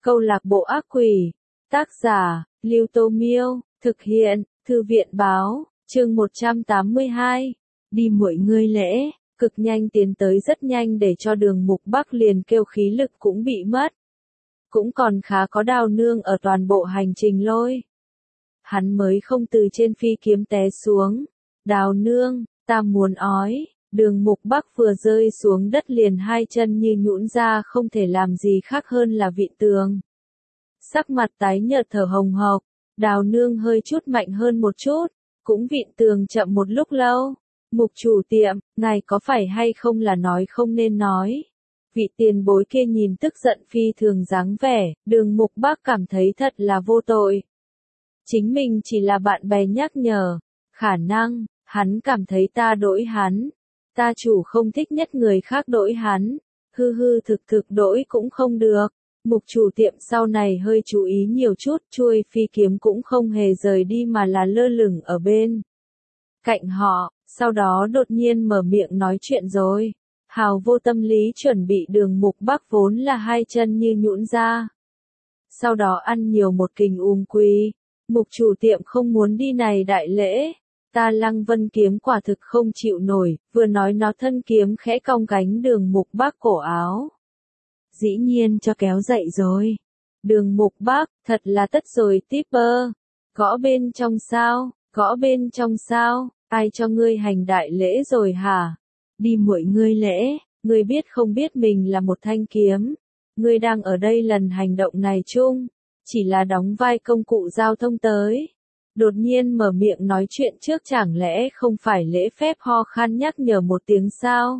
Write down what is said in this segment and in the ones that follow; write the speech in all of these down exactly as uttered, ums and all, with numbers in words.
Câu lạc bộ ác quỷ. Tác giả, Lưu Tô Miêu. Thực hiện, Thư viện báo. Chương một trăm tám mươi hai. Đi muội ngươi lễ. Cực nhanh tiến tới rất nhanh để cho Đường Mục Bắc liền kêu khí lực cũng bị mất. Cũng còn khá có Đào Nương ở toàn bộ hành trình lôi. Hắn mới không từ trên phi kiếm té xuống. Đào Nương, ta muốn ói. Đường Mục Bắc vừa rơi xuống đất liền hai chân như nhũn ra, không thể làm gì khác hơn là vịn tường. Sắc mặt tái nhợt thở hồng hộc, Đào Nương hơi chút mạnh hơn một chút, cũng vịn tường chậm một lúc lâu. Mục chủ tiệm, ngài có phải hay không là nói không nên nói. Vị tiền bối kia nhìn tức giận phi thường dáng vẻ, Đường Mục Bắc cảm thấy thật là vô tội. Chính mình chỉ là bạn bè nhắc nhở, khả năng, hắn cảm thấy ta đỗi hắn. Ta chủ không thích nhất người khác đỗi hắn, hư hư thực thực đỗi cũng không được. Mục chủ tiệm sau này hơi chú ý nhiều chút, chuôi phi kiếm cũng không hề rời đi mà là lơ lửng ở bên cạnh họ, sau đó đột nhiên mở miệng nói chuyện rồi. Hào vô tâm lý chuẩn bị Đường Mục Bắc vốn là hai chân như nhũn ra. Sau đó ăn nhiều một kình ùm quỳ, mục chủ tiệm không muốn đi này đại lễ. Ta Lăng Vân kiếm quả thực không chịu nổi, vừa nói nó thân kiếm khẽ cong cánh Đường Mục Bắc cổ áo. Dĩ nhiên cho kéo dậy rồi. Đường Mục Bắc, thật là tất rồi tipper. Gõ bên trong sao, gõ bên trong sao, ai cho ngươi hành đại lễ rồi hả? Đi muội ngươi lễ, ngươi biết không biết mình là một thanh kiếm. Ngươi đang ở đây lần hành động này chung, chỉ là đóng vai công cụ giao thông tới. Đột nhiên mở miệng nói chuyện trước chẳng lẽ không phải lễ phép ho khan nhắc nhở một tiếng sao?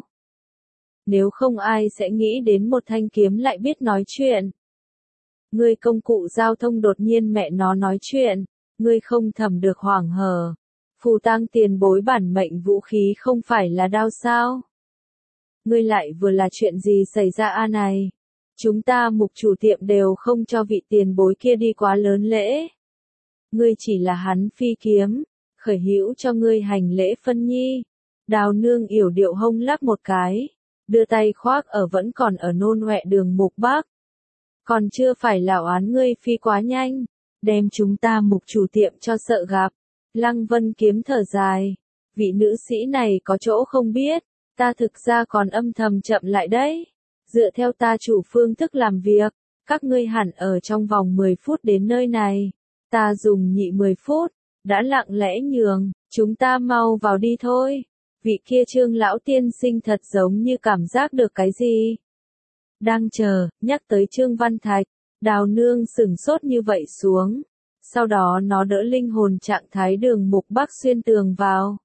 Nếu không ai sẽ nghĩ đến một thanh kiếm lại biết nói chuyện. Ngươi công cụ giao thông đột nhiên mẹ nó nói chuyện, ngươi không thầm được hoảng hờ. Phù tang tiền bối bản mệnh vũ khí không phải là đao sao? Ngươi lại vừa là chuyện gì xảy ra a này? Chúng ta mục chủ tiệm đều không cho vị tiền bối kia đi quá lớn lễ. Ngươi chỉ là hắn phi kiếm, khởi hữu cho ngươi hành lễ phân nhi. Đào Nương yểu điệu hông lắc một cái, đưa tay khoác ở vẫn còn ở nôn ọe Đường Mục Bắc. Còn chưa phải là oán ngươi phi quá nhanh, đem chúng ta mục chủ tiệm cho sợ gặp. Lăng Vân kiếm thở dài, vị nữ sĩ này có chỗ không biết, ta thực ra còn âm thầm chậm lại đấy. Dựa theo ta chủ phương thức làm việc, các ngươi hẳn ở trong vòng mười phút đến nơi này. Ta dùng nhị mười phút, đã lặng lẽ nhường, chúng ta mau vào đi thôi. Vị kia Trương lão tiên sinh thật giống như cảm giác được cái gì. Đang chờ, nhắc tới Trương Văn Thạch, Đào Nương sửng sốt như vậy xuống. Sau đó nó đỡ linh hồn trạng thái Đường Mục Bắc xuyên tường vào.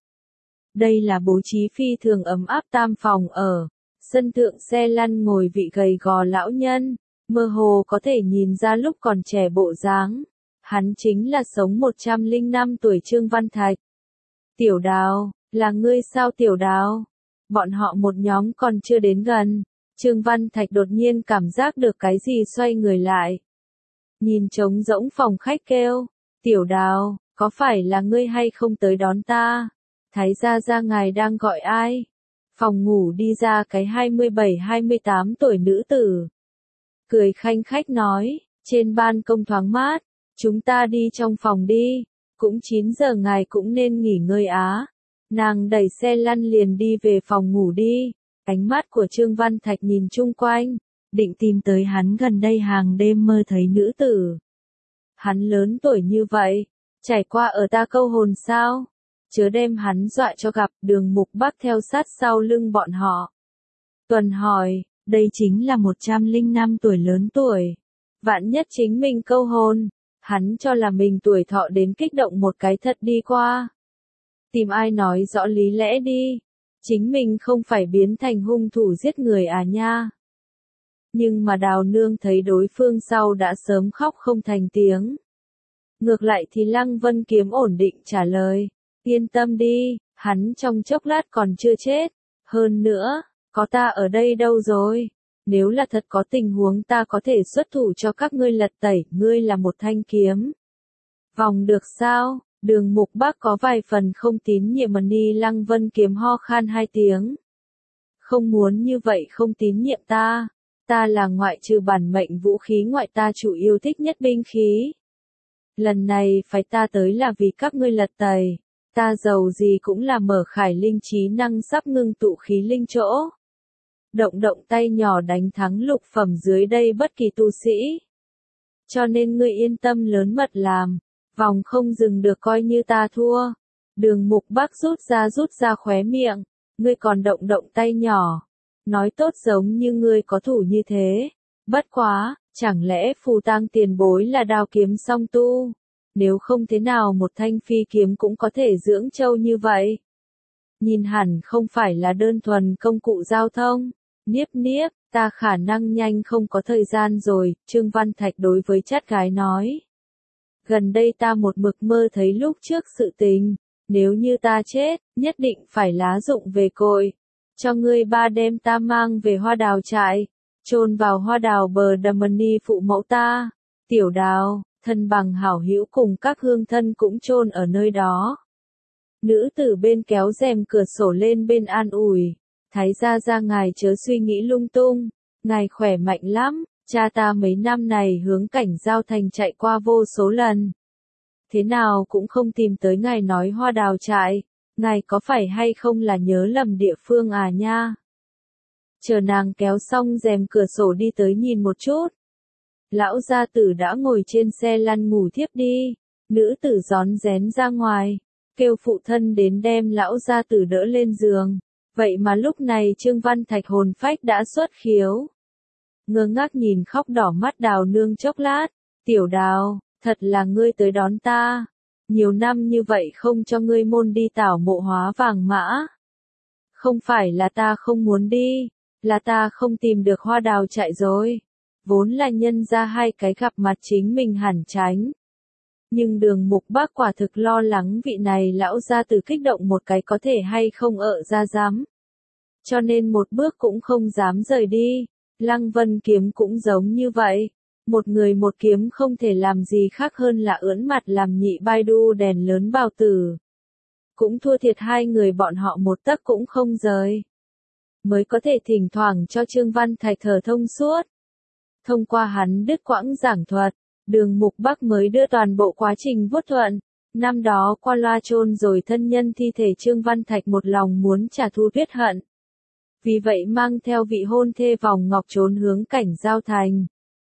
Đây là bố trí phi thường ấm áp tam phòng ở. Sân thượng xe lăn ngồi vị gầy gò lão nhân, mơ hồ có thể nhìn ra lúc còn trẻ bộ dáng. Hắn chính là sống một trăm lẻ năm tuổi Trương Văn Thạch. Tiểu Đào, là ngươi sao Tiểu Đào? Bọn họ một nhóm còn chưa đến gần. Trương Văn Thạch đột nhiên cảm giác được cái gì xoay người lại. Nhìn trống rỗng phòng khách kêu, Tiểu Đào, có phải là ngươi hay không tới đón ta? Thái gia gia ngài đang gọi ai? Phòng ngủ đi ra cái hai mươi bảy hai mươi tám tuổi nữ tử. Cười khanh khách nói, trên ban công thoáng mát. Chúng ta đi trong phòng đi, cũng chín giờ ngài cũng nên nghỉ ngơi á. Nàng đẩy xe lăn liền đi về phòng ngủ đi. Ánh mắt của Trương Văn Thạch nhìn chung quanh, định tìm tới hắn gần đây hàng đêm mơ thấy nữ tử. Hắn lớn tuổi như vậy, trải qua ở ta câu hồn sao? Chớ đem hắn dọa cho gặp. Đường Mục Bắc theo sát sau lưng bọn họ. Tuần hỏi, đây chính là một trăm lẻ năm tuổi lớn tuổi. Vạn nhất chính mình câu hồn. Hắn cho là mình tuổi thọ đến kích động một cái thật đi qua. Tìm ai nói rõ lý lẽ đi. Chính mình không phải biến thành hung thủ giết người à nha. Nhưng mà Đào Nương thấy đối phương sau đã sớm khóc không thành tiếng. Ngược lại thì Lăng Vân kiếm ổn định trả lời. Yên tâm đi, hắn trong chốc lát còn chưa chết. Hơn nữa, có ta ở đây đâu rồi. Nếu là thật có tình huống ta có thể xuất thủ cho các ngươi lật tẩy, ngươi là một thanh kiếm. Vòng được sao? Đường Mục Bắc có vài phần không tín nhiệm mà đi Lăng Vân kiếm ho khan hai tiếng. Không muốn như vậy không tín nhiệm ta. Ta là ngoại trừ bản mệnh vũ khí ngoại ta chủ yêu thích nhất binh khí. Lần này phải ta tới là vì các ngươi lật tẩy, ta giàu gì cũng là mở khải linh trí năng sắp ngưng tụ khí linh chỗ. Động động tay nhỏ đánh thắng lục phẩm dưới đây bất kỳ tu sĩ. Cho nên ngươi yên tâm lớn mật làm, vòng không dừng được coi như ta thua. Đường Mục Bắc rút ra rút ra khóe miệng, ngươi còn động động tay nhỏ. Nói tốt giống như ngươi có thủ như thế. Bất quá, chẳng lẽ phù tang tiền bối là đao kiếm song tu? Nếu không thế nào một thanh phi kiếm cũng có thể dưỡng châu như vậy? Nhìn hẳn không phải là đơn thuần công cụ giao thông. Niếp niếp, ta khả năng nhanh không có thời gian rồi, Trương Văn Thạch đối với chát gái nói. Gần đây ta một mực mơ thấy lúc trước sự tình, nếu như ta chết, nhất định phải lá dụng về cội. Cho ngươi ba đêm ta mang về hoa đào trại, chôn vào hoa đào bờ đầm ni phụ mẫu ta. Tiểu đào, thân bằng hảo hữu cùng các hương thân cũng chôn ở nơi đó. Nữ tử bên kéo rèm cửa sổ lên bên an ủi. Thái gia gia ngài chớ suy nghĩ lung tung, ngài khỏe mạnh lắm, cha ta mấy năm này hướng cảnh giao thành chạy qua vô số lần. Thế nào cũng không tìm tới ngài nói hoa đào trại, ngài có phải hay không là nhớ lầm địa phương à nha? Chờ nàng kéo xong rèm cửa sổ đi tới nhìn một chút. Lão gia tử đã ngồi trên xe lăn ngủ thiếp đi, nữ tử rón rén ra ngoài, kêu phụ thân đến đem lão gia tử đỡ lên giường. Vậy mà lúc này Trương Văn Thạch hồn phách đã xuất khiếu. Ngơ ngác nhìn khóc đỏ mắt Đào nương chốc lát, tiểu Đào, thật là ngươi tới đón ta. Nhiều năm như vậy không cho ngươi môn đi tảo mộ hóa vàng mã. Không phải là ta không muốn đi, là ta không tìm được hoa đào chạy rồi. Vốn là nhân ra hai cái gặp mặt chính mình hẳn tránh. Nhưng Đường Mục Bắc quả thực lo lắng vị này lão gia tử kích động một cái có thể hay không ợ ra dám. Cho nên một bước cũng không dám rời đi. Lăng Vân Kiếm cũng giống như vậy. Một người một kiếm không thể làm gì khác hơn là ưỡn mặt làm nhị bai đu đèn lớn bào tử. Cũng thua thiệt hai người bọn họ một tấc cũng không rời. Mới có thể thỉnh thoảng cho Trương Văn Thạch thở thông suốt. Thông qua hắn đứt quãng giảng thuật. Đường Mục Bắc mới đưa toàn bộ quá trình vuốt thuận. Năm đó qua loa chôn rồi thân nhân thi thể Trương Văn Thạch một lòng muốn trả thù tuyết hận. Vì vậy mang theo vị hôn thê vòng ngọc trốn hướng cảnh giao thành.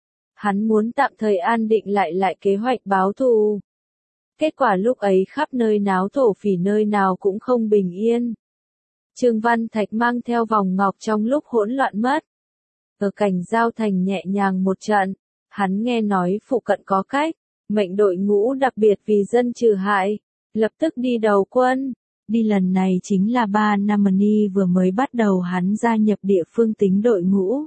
Hắn muốn tạm thời an định lại lại kế hoạch báo thù. Kết quả lúc ấy khắp nơi náo thổ phỉ nơi nào cũng không bình yên. Trương Văn Thạch mang theo vòng ngọc trong lúc hỗn loạn mất. Ở cảnh giao thành nhẹ nhàng một trận. Hắn nghe nói phụ cận có cách, mệnh đội ngũ đặc biệt vì dân trừ hại, lập tức đi đầu quân. Đi lần này chính là ba năm ni vừa mới bắt đầu hắn gia nhập địa phương tính đội ngũ.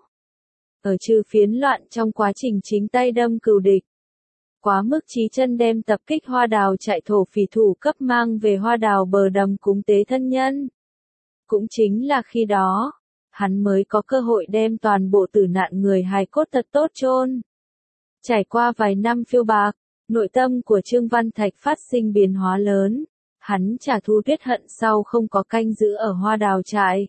Ở trừ phiến loạn trong quá trình chính tay đâm cừu địch. Quá mức chí chân đem tập kích hoa đào chạy thổ phỉ thủ cấp mang về hoa đào bờ đầm cúng tế thân nhân. Cũng chính là khi đó, hắn mới có cơ hội đem toàn bộ tử nạn người hài cốt thật tốt chôn. Trải qua vài năm phiêu bạc, nội tâm của Trương Văn Thạch phát sinh biến hóa lớn. Hắn trả thù tuyết hận sau không có canh giữ ở hoa đào trại,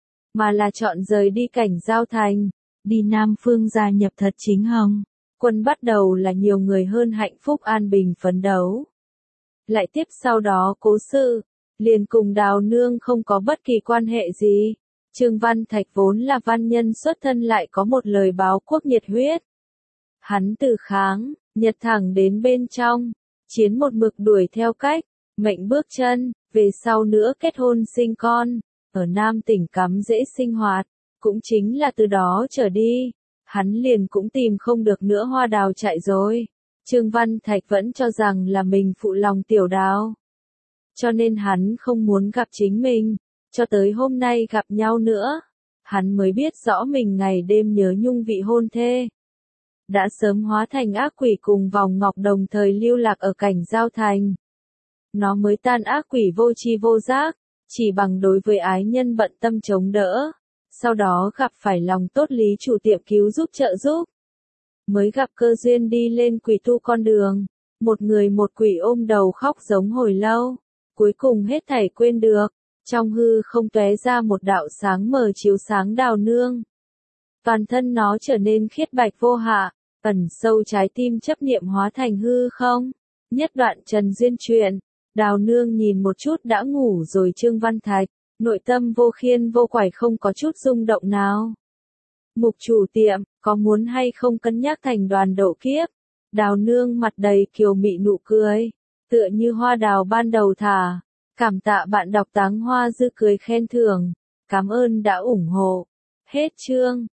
mà là chọn rời đi cảnh giao thành, đi Nam Phương gia nhập thật chính hồng. Quân bắt đầu là nhiều người hơn hạnh phúc an bình phấn đấu. Lại tiếp sau đó cố sự, liền cùng Đào nương không có bất kỳ quan hệ gì. Trương Văn Thạch vốn là văn nhân xuất thân lại có một lời báo quốc nhiệt huyết. Hắn từ kháng, nhật thẳng đến bên trong, chiến một mực đuổi theo cách, mệnh bước chân, về sau nữa kết hôn sinh con, ở Nam tỉnh cắm dễ sinh hoạt, cũng chính là từ đó trở đi, hắn liền cũng tìm không được nữa hoa đào chạy rồi. Trương Văn Thạch vẫn cho rằng là mình phụ lòng tiểu Đào. Cho nên hắn không muốn gặp chính mình, cho tới hôm nay gặp nhau nữa, hắn mới biết rõ mình ngày đêm nhớ nhung vị hôn thê. Đã sớm hóa thành ác quỷ cùng vòng ngọc đồng thời lưu lạc ở cảnh giao thành. Nó mới tan ác quỷ vô tri vô giác, chỉ bằng đối với ái nhân bận tâm chống đỡ. Sau đó gặp phải lòng tốt lý chủ tiệm cứu giúp trợ giúp. Mới gặp cơ duyên đi lên quỷ tu con đường. Một người một quỷ ôm đầu khóc giống hồi lâu. Cuối cùng hết thảy quên được. Trong hư không tóe ra một đạo sáng mờ chiếu sáng Đào nương. toàn thân nó trở nên khiết bạch vô hạ, ẩn sâu trái tim chấp niệm hóa thành hư không. Nhất đoạn Trần Duyên truyện, Đào Nương nhìn một chút đã ngủ rồi Trương Văn Thạch, nội tâm vô khiên vô quải không có chút rung động nào. Mục chủ tiệm, có muốn hay không cân nhắc thành đoàn độ kiếp? Đào Nương mặt đầy kiều mị nụ cười, tựa như hoa đào ban đầu thả. Cảm tạ bạn đọc Táng Hoa Dư cười khen thưởng, cảm ơn đã ủng hộ. Hết chương.